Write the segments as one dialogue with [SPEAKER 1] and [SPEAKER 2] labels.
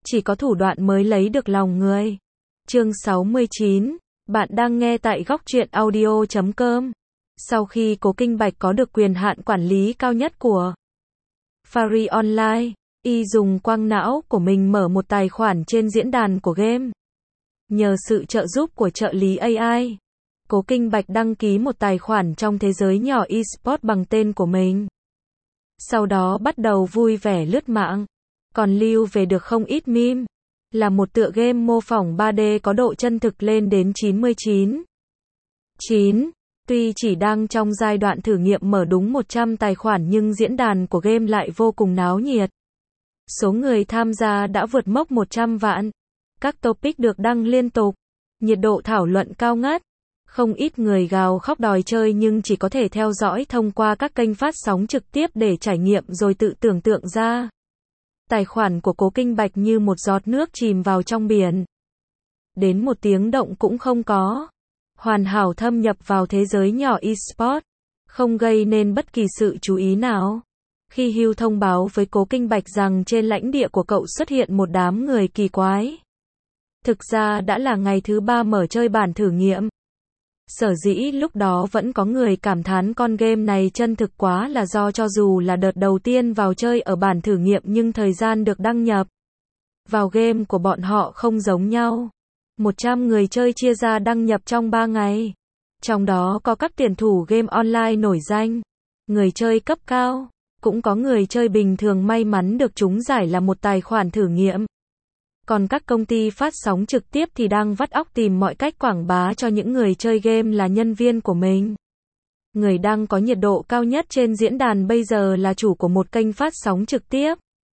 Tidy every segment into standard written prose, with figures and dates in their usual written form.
[SPEAKER 1] Chỉ có thủ đoạn mới lấy được lòng người. Chương 69, bạn đang nghe tại góc truyện audio.com. Sau khi Cố Kinh Bạch có được quyền hạn quản lý cao nhất của Fari Online, y dùng quang não của mình mở một tài khoản trên diễn đàn của game. Nhờ sự trợ giúp của trợ lý AI, Cố Kinh Bạch đăng ký một tài khoản trong thế giới nhỏ eSports bằng tên của mình. Sau đó bắt đầu vui vẻ lướt mạng, còn lưu về được không ít meme. Là một tựa game mô phỏng 3D có độ chân thực lên đến 99.9. Tuy chỉ đang trong giai đoạn thử nghiệm mở đúng 100 tài khoản nhưng diễn đàn của game lại vô cùng náo nhiệt. Số người tham gia đã vượt mốc 100 vạn. Các topic được đăng liên tục. Nhiệt độ thảo luận cao ngất. Không ít người gào khóc đòi chơi nhưng chỉ có thể theo dõi thông qua các kênh phát sóng trực tiếp để trải nghiệm rồi tự tưởng tượng ra. Tài khoản của Cố Kinh Bạch như một giọt nước chìm vào trong biển. Đến một tiếng động cũng không có. Hoàn hảo thâm nhập vào thế giới nhỏ eSports. Không gây nên bất kỳ sự chú ý nào. Khi Hugh thông báo với Cố Kinh Bạch rằng trên lãnh địa của cậu xuất hiện một đám người kỳ quái. Thực ra đã là ngày thứ 3 mở chơi bản thử nghiệm. Sở dĩ lúc đó vẫn có người cảm thán con game này chân thực quá là do cho dù là đợt đầu tiên vào chơi ở bản thử nghiệm nhưng thời gian được đăng nhập vào game của bọn họ không giống nhau. 100 người chơi chia ra đăng nhập trong 3 ngày. Trong đó có các tuyển thủ game online nổi danh, người chơi cấp cao, cũng có người chơi bình thường may mắn được trúng giải là một tài khoản thử nghiệm. Còn các công ty phát sóng trực tiếp thì đang vắt óc tìm mọi cách quảng bá cho những người chơi game là nhân viên của mình. Người đang có nhiệt độ cao nhất trên diễn đàn bây giờ là chủ của một kênh phát sóng trực tiếp.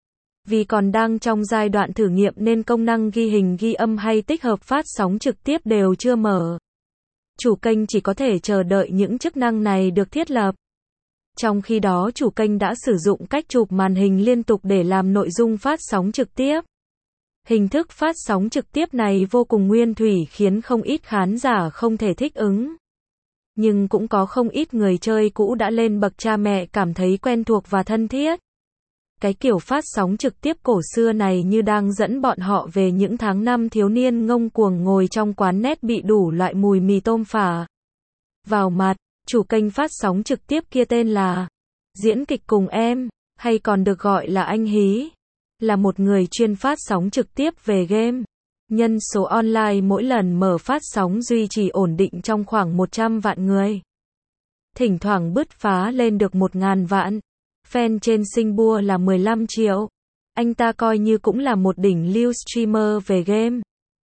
[SPEAKER 1] Vì còn đang trong giai đoạn thử nghiệm nên công năng ghi hình ghi âm hay tích hợp phát sóng trực tiếp đều chưa mở. Chủ kênh chỉ có thể chờ đợi những chức năng này được thiết lập. Trong khi đó chủ kênh đã sử dụng cách chụp màn hình liên tục để làm nội dung phát sóng trực tiếp. Hình thức phát sóng trực tiếp này vô cùng nguyên thủy khiến không ít khán giả không thể thích ứng. Nhưng cũng có không ít người chơi cũ đã lên bậc cha mẹ cảm thấy quen thuộc và thân thiết. Cái kiểu phát sóng trực tiếp cổ xưa này như đang dẫn bọn họ về những tháng năm thiếu niên ngông cuồng ngồi trong quán net bị đủ loại mùi mì tôm phả vào mặt. Chủ kênh phát sóng trực tiếp kia tên là Diễn Kịch Cùng Em, hay còn được gọi là anh Hí. Là một người chuyên phát sóng trực tiếp về game. Nhân số online mỗi lần mở phát sóng duy trì ổn định trong khoảng 100 vạn người. Thỉnh thoảng bứt phá lên được 1.000 vạn. Fan trên Singapore là 15 triệu. Anh ta coi như cũng là một đỉnh lưu streamer về game.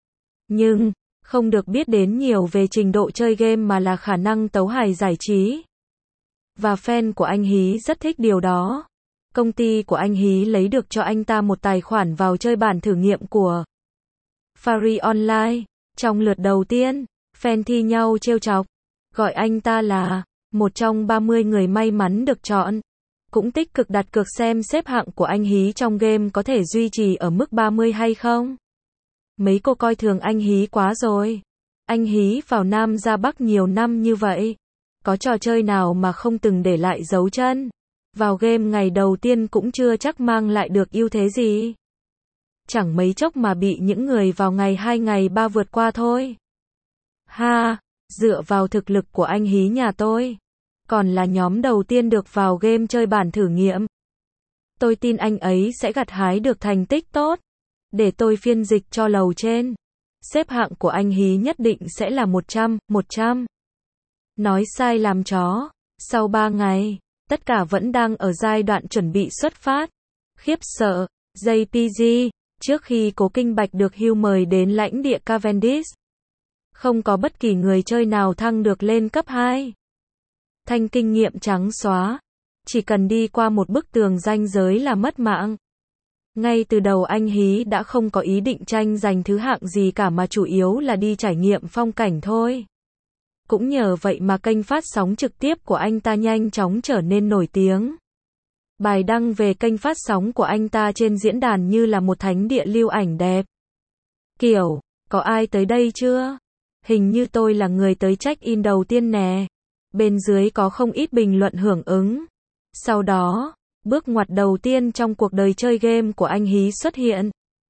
[SPEAKER 1] Nhưng, không được biết đến nhiều về trình độ chơi game mà là khả năng tấu hài giải trí. Và fan của anh Hí rất thích điều đó. Công ty của anh Hí lấy được cho anh ta một tài khoản vào chơi bản thử nghiệm của Fari Online. Trong lượt đầu tiên, fan thi nhau trêu chọc, gọi anh ta là một trong 30 người may mắn được chọn. Cũng tích cực đặt cược xem xếp hạng của anh Hí trong game có thể duy trì ở mức 30 hay không. Mấy cô coi thường anh Hí quá rồi. Anh Hí vào Nam ra Bắc nhiều năm như vậy. Có trò chơi nào mà không từng để lại dấu chân. Vào game ngày đầu tiên cũng chưa chắc mang lại được ưu thế gì. Chẳng mấy chốc mà bị những người vào ngày 2 ngày 3 vượt qua thôi. Ha, dựa vào thực lực của anh Hí nhà tôi. Còn là nhóm đầu tiên được vào game chơi bản thử nghiệm. Tôi tin anh ấy sẽ gặt hái được thành tích tốt. Để tôi phiên dịch cho lầu trên. Xếp hạng của anh Hí nhất định sẽ là 100. Nói sai làm chó. Sau 3 ngày, tất cả vẫn đang ở giai đoạn chuẩn bị xuất phát. Khiếp sợ, JPG, trước khi Cố Kinh Bạch được Hugh mời đến lãnh địa Cavendish. Không có bất kỳ người chơi nào thăng được lên cấp 2. Thanh kinh nghiệm trắng xóa. Chỉ cần đi qua một bức tường ranh giới là mất mạng. Ngay từ đầu anh Hí đã không có ý định tranh giành thứ hạng gì cả mà chủ yếu là đi trải nghiệm phong cảnh thôi. Cũng nhờ vậy mà kênh phát sóng trực tiếp của anh ta nhanh chóng trở nên nổi tiếng. Bài đăng về kênh phát sóng của anh ta trên diễn đàn như là một thánh địa lưu ảnh đẹp. Kiểu, có ai tới đây chưa? Hình như tôi là người tới check-in đầu tiên nè. Bên dưới có không ít bình luận hưởng ứng. Sau đó, bước ngoặt đầu tiên trong cuộc đời chơi game của anh Hí xuất hiện.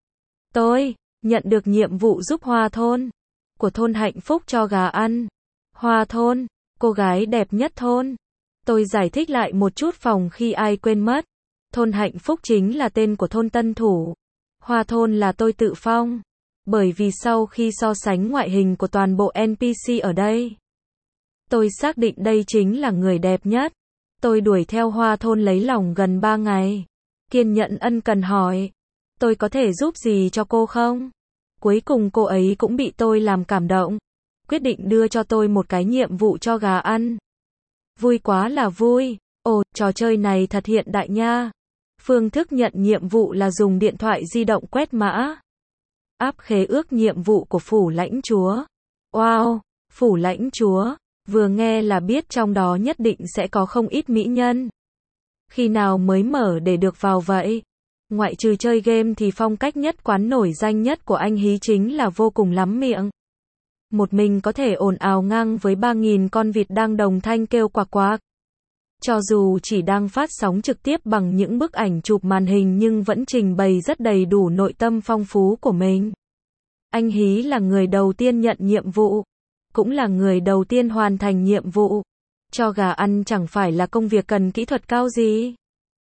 [SPEAKER 1] Tôi nhận được nhiệm vụ giúp Hoa thôn của thôn Hạnh Phúc cho gà ăn. Hoa thôn, cô gái đẹp nhất thôn. Tôi giải thích lại một chút phòng khi ai quên mất. Thôn Hạnh Phúc chính là tên của thôn Tân Thủ. Hoa thôn là tôi tự phong. Bởi vì sau khi so sánh ngoại hình của toàn bộ NPC ở đây, tôi xác định đây chính là người đẹp nhất. Tôi đuổi theo Hoa thôn lấy lòng gần 3 ngày. Kiên nhẫn ân cần hỏi, tôi có thể giúp gì cho cô không? Cuối cùng cô ấy cũng bị tôi làm cảm động. Quyết định đưa cho tôi một cái nhiệm vụ cho gà ăn. Vui quá là vui. Ồ, trò chơi này thật hiện đại nha. Phương thức nhận nhiệm vụ là dùng điện thoại di động quét mã. Áp khế ước nhiệm vụ của phủ lãnh chúa. Wow, phủ lãnh chúa. Vừa nghe là biết trong đó nhất định sẽ có không ít mỹ nhân. Khi nào mới mở để được vào vậy? Ngoại trừ chơi game thì phong cách nhất quán nổi danh nhất của anh Hí chính là vô cùng lắm miệng. Một mình có thể ồn ào ngang với 3.000 con vịt đang đồng thanh kêu quạc quạc. Cho dù chỉ đang phát sóng trực tiếp bằng những bức ảnh chụp màn hình nhưng vẫn trình bày rất đầy đủ nội tâm phong phú của mình. Anh Hí là người đầu tiên nhận nhiệm vụ, cũng là người đầu tiên hoàn thành nhiệm vụ. Cho gà ăn chẳng phải là công việc cần kỹ thuật cao gì.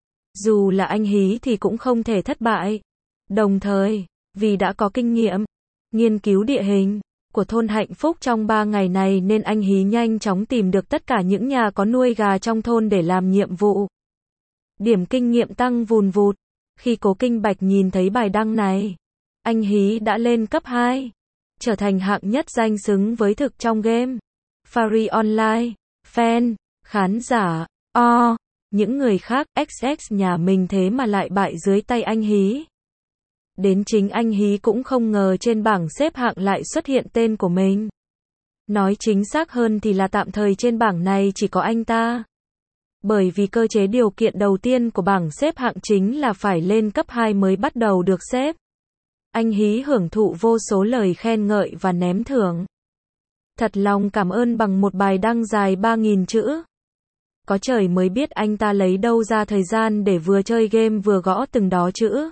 [SPEAKER 1] Dù là anh Hí thì cũng không thể thất bại. Đồng thời, vì đã có kinh nghiệm nghiên cứu địa hình của thôn Hạnh Phúc trong 3 ngày này nên anh Hí nhanh chóng tìm được tất cả những nhà có nuôi gà trong thôn để làm nhiệm vụ. Điểm kinh nghiệm tăng vùn vụt. Khi Cố Kinh Bạch nhìn thấy bài đăng này, anh Hí đã lên cấp 2, trở thành hạng nhất danh xứng với thực trong game. Fari Online, fan, khán giả, những người khác, XX nhà mình thế mà lại bại dưới tay anh Hí. Đến chính anh Hí cũng không ngờ trên bảng xếp hạng lại xuất hiện tên của mình. Nói chính xác hơn thì là tạm thời trên bảng này chỉ có anh ta. Bởi vì cơ chế điều kiện đầu tiên của bảng xếp hạng chính là phải lên cấp 2 mới bắt đầu được xếp. Anh Hí hưởng thụ vô số lời khen ngợi và ném thưởng. Thật lòng cảm ơn bằng một bài đăng dài 3.000 chữ. Có trời mới biết anh ta lấy đâu ra thời gian để vừa chơi game vừa gõ từng đó chữ.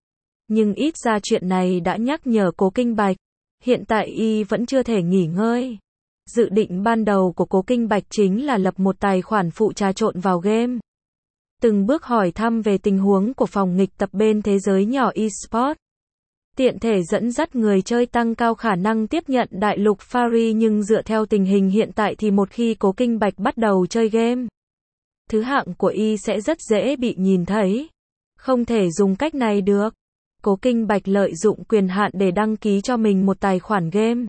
[SPEAKER 1] Nhưng ít ra chuyện này đã nhắc nhở Cố Kinh Bạch. Hiện tại y vẫn chưa thể nghỉ ngơi. Dự định ban đầu của Cố Kinh Bạch chính là lập một tài khoản phụ trà trộn vào game. Từng bước hỏi thăm về tình huống của phòng nghịch tập bên thế giới nhỏ eSports. Tiện thể dẫn dắt người chơi tăng cao khả năng tiếp nhận đại lục Fari, nhưng dựa theo tình hình hiện tại thì một khi Cố Kinh Bạch bắt đầu chơi game, thứ hạng của y sẽ rất dễ bị nhìn thấy. Không thể dùng cách này được. Cố Kinh Bạch lợi dụng quyền hạn để đăng ký cho mình một tài khoản game.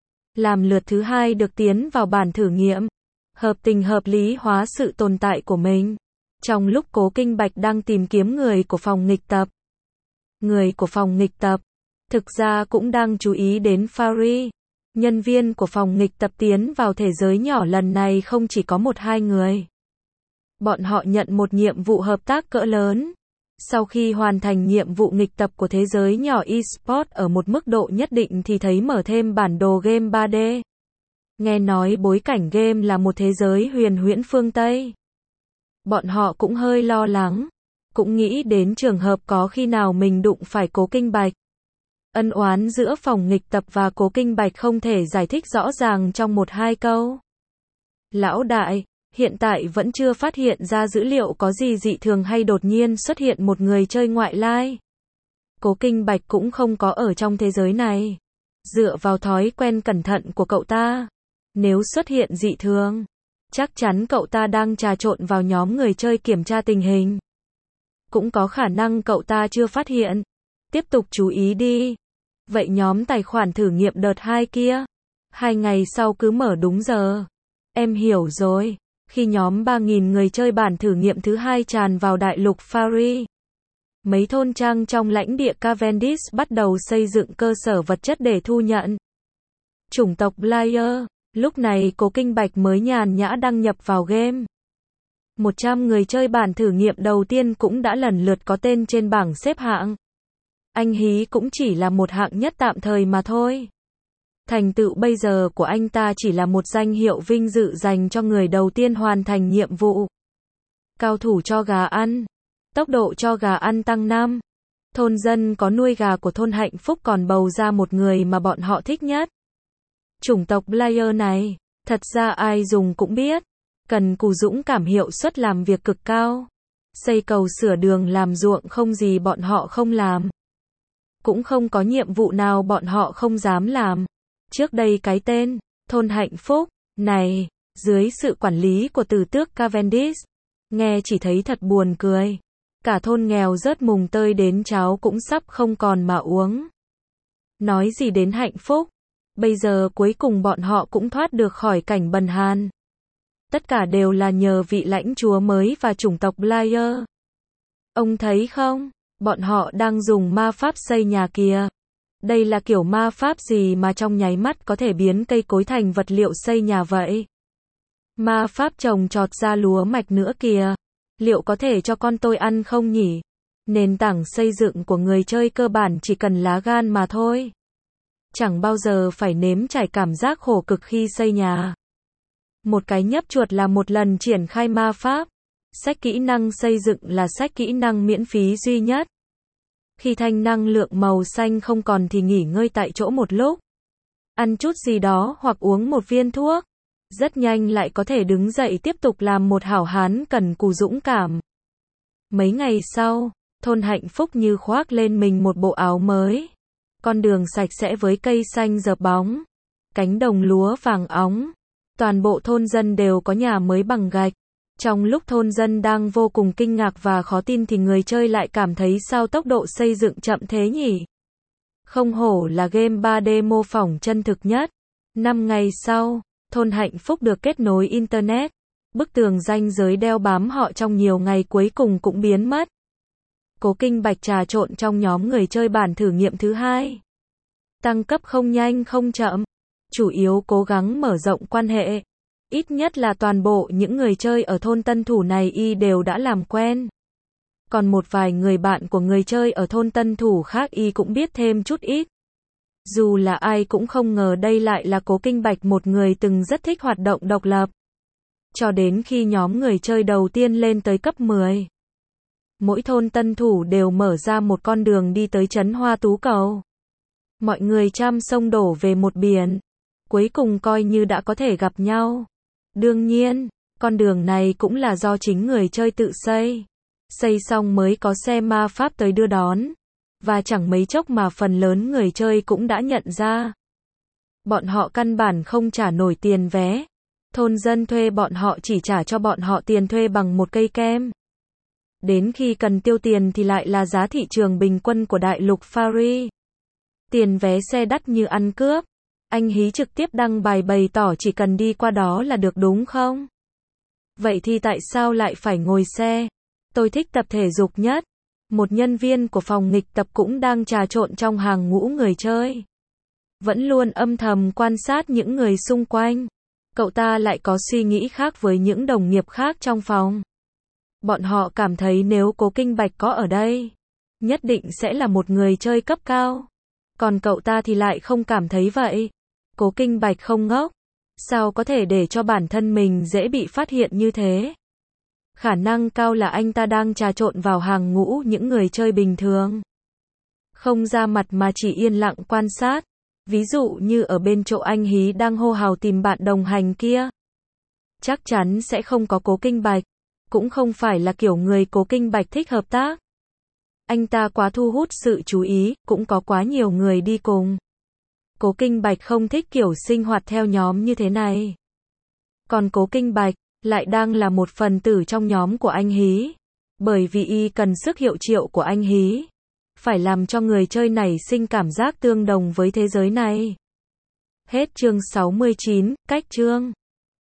[SPEAKER 1] Làm lượt thứ 2 được tiến vào bản thử nghiệm. Hợp tình hợp lý hóa sự tồn tại của mình. Trong lúc Cố Kinh Bạch đang tìm kiếm người của phòng nghịch tập. Người của phòng nghịch tập thực ra cũng đang chú ý đến Fari. Nhân viên của phòng nghịch tập tiến vào thế giới nhỏ lần này không chỉ có 1-2 người. Bọn họ nhận một nhiệm vụ hợp tác cỡ lớn. Sau khi hoàn thành nhiệm vụ nghịch tập của thế giới nhỏ eSports ở một mức độ nhất định thì thấy mở thêm bản đồ game 3D. Nghe nói bối cảnh game là một thế giới huyền huyễn phương Tây. Bọn họ cũng hơi lo lắng. Cũng nghĩ đến trường hợp có khi nào mình đụng phải Cố Kinh Bạch. Ân oán giữa phòng nghịch tập và Cố Kinh Bạch không thể giải thích rõ ràng trong 1-2 câu. Lão đại, hiện tại vẫn chưa phát hiện ra dữ liệu có gì dị thường hay đột nhiên xuất hiện một người chơi ngoại lai. Cố Kinh Bạch cũng không có ở trong thế giới này. Dựa vào thói quen cẩn thận của cậu ta, nếu xuất hiện dị thường, chắc chắn cậu ta đang trà trộn vào nhóm người chơi kiểm tra tình hình. Cũng có khả năng cậu ta chưa phát hiện. Tiếp tục chú ý đi. Vậy nhóm tài khoản thử nghiệm đợt 2 kia, 2 ngày sau cứ mở đúng giờ. Em hiểu rồi. Khi nhóm 3.000 người chơi bản thử nghiệm thứ 2 tràn vào đại lục Fari, mấy thôn trang trong lãnh địa Cavendish bắt đầu xây dựng cơ sở vật chất để thu nhận chủng tộc player. Lúc này Cố Kinh Bạch mới nhàn nhã đăng nhập vào game. 100 người chơi bản thử nghiệm đầu tiên cũng đã lần lượt có tên trên bảng xếp hạng. Anh Hí cũng chỉ là một hạng nhất tạm thời mà thôi. Thành tựu bây giờ của anh ta chỉ là một danh hiệu vinh dự dành cho người đầu tiên hoàn thành nhiệm vụ. Cao thủ cho gà ăn. Tốc độ cho gà ăn tăng 5. Thôn dân có nuôi gà của thôn Hạnh Phúc còn bầu ra một người mà bọn họ thích nhất. Chủng tộc Blair này, thật ra ai dùng cũng biết, cần cù dũng cảm, hiệu suất làm việc cực cao. Xây cầu, sửa đường, làm ruộng, không gì bọn họ không làm. Cũng không có nhiệm vụ nào bọn họ không dám làm. Trước đây cái tên thôn Hạnh Phúc này, dưới sự quản lý của tử tước Cavendish, nghe chỉ thấy thật buồn cười. Cả thôn nghèo rớt mùng tơi đến cháo cũng sắp không còn mà uống. Nói gì đến hạnh phúc. Bây giờ cuối cùng bọn họ cũng thoát được khỏi cảnh bần hàn. Tất cả đều là nhờ vị lãnh chúa mới và chủng tộc Blair. Ông thấy không, bọn họ đang dùng ma pháp xây nhà kìa. Đây là kiểu ma pháp gì mà trong nháy mắt có thể biến cây cối thành vật liệu xây nhà vậy? Ma pháp trồng trọt ra lúa mạch nữa kìa. Liệu có thể cho con tôi ăn không nhỉ? Nền tảng xây dựng của người chơi cơ bản chỉ cần lá gan mà thôi. Chẳng bao giờ phải nếm trải cảm giác khổ cực khi xây nhà. Một cái nhấp chuột là một lần triển khai ma pháp. Sách kỹ năng xây dựng là sách kỹ năng miễn phí duy nhất. Khi thanh năng lượng màu xanh không còn thì nghỉ ngơi tại chỗ một lúc. Ăn chút gì đó hoặc uống một viên thuốc. Rất nhanh lại có thể đứng dậy tiếp tục làm một hảo hán cần cù dũng cảm. Mấy ngày sau, thôn Hạnh Phúc như khoác lên mình một bộ áo mới. Con đường sạch sẽ với cây xanh rợp bóng. Cánh đồng lúa vàng óng. Toàn bộ thôn dân đều có nhà mới bằng gạch. Trong lúc thôn dân đang vô cùng kinh ngạc và khó tin thì người chơi lại cảm thấy sao tốc độ xây dựng chậm thế nhỉ? Không hổ là game 3D mô phỏng chân thực nhất. 5 ngày sau, thôn Hạnh Phúc được kết nối Internet. Bức tường ranh giới đeo bám họ trong nhiều ngày cuối cùng cũng biến mất. Cố Kinh Bạch trà trộn trong nhóm người chơi bản thử nghiệm thứ 2. Tăng cấp không nhanh không chậm. Chủ yếu cố gắng mở rộng quan hệ. Ít nhất là toàn bộ những người chơi ở thôn Tân Thủ này y đều đã làm quen. Còn một vài người bạn của người chơi ở thôn Tân Thủ khác y cũng biết thêm chút ít. Dù là ai cũng không ngờ đây lại là Cố Kinh Bạch, một người từng rất thích hoạt động độc lập. Cho đến khi nhóm người chơi đầu tiên lên tới cấp 10. Mỗi thôn Tân Thủ đều mở ra một con đường đi tới trấn Hoa Tú Cầu. Mọi người trăm sông đổ về một biển. Cuối cùng coi như đã có thể gặp nhau. Đương nhiên, con đường này cũng là do chính người chơi tự xây. Xây xong mới có xe ma pháp tới đưa đón. Và chẳng mấy chốc mà phần lớn người chơi cũng đã nhận ra. Bọn họ căn bản không trả nổi tiền vé. Thôn dân thuê bọn họ chỉ trả cho bọn họ tiền thuê bằng một cây kem. Đến khi cần tiêu tiền thì lại là giá thị trường bình quân của đại lục Fari. Tiền vé xe đắt như ăn cướp. Anh Hí trực tiếp đăng bài bày tỏ chỉ cần đi qua đó là được đúng không? Vậy thì tại sao lại phải ngồi xe? Tôi thích tập thể dục nhất. Một nhân viên của phòng nghịch tập cũng đang trà trộn trong hàng ngũ người chơi. Vẫn luôn âm thầm quan sát những người xung quanh. Cậu ta lại có suy nghĩ khác với những đồng nghiệp khác trong phòng. Bọn họ cảm thấy nếu Cố Kinh Bạch có ở đây, nhất định sẽ là một người chơi cấp cao. Còn cậu ta thì lại không cảm thấy vậy. Cố Kinh Bạch không ngốc. Sao có thể để cho bản thân mình dễ bị phát hiện như thế? Khả năng cao là anh ta đang trà trộn vào hàng ngũ những người chơi bình thường. Không ra mặt mà chỉ yên lặng quan sát. Ví dụ như ở bên chỗ anh Hí đang hô hào tìm bạn đồng hành kia. Chắc chắn sẽ không có Cố Kinh Bạch. Cũng không phải là kiểu người Cố Kinh Bạch thích hợp tác. Anh ta quá thu hút sự chú ý, cũng có quá nhiều người đi cùng. Cố Kinh Bạch không thích kiểu sinh hoạt theo nhóm như thế này. Còn Cố Kinh Bạch lại đang là một phần tử trong nhóm của anh Hí. Bởi vì y cần sức hiệu triệu của anh Hí. Phải làm cho người chơi này sinh cảm giác tương đồng với thế giới này. Hết chương 69, cách chương.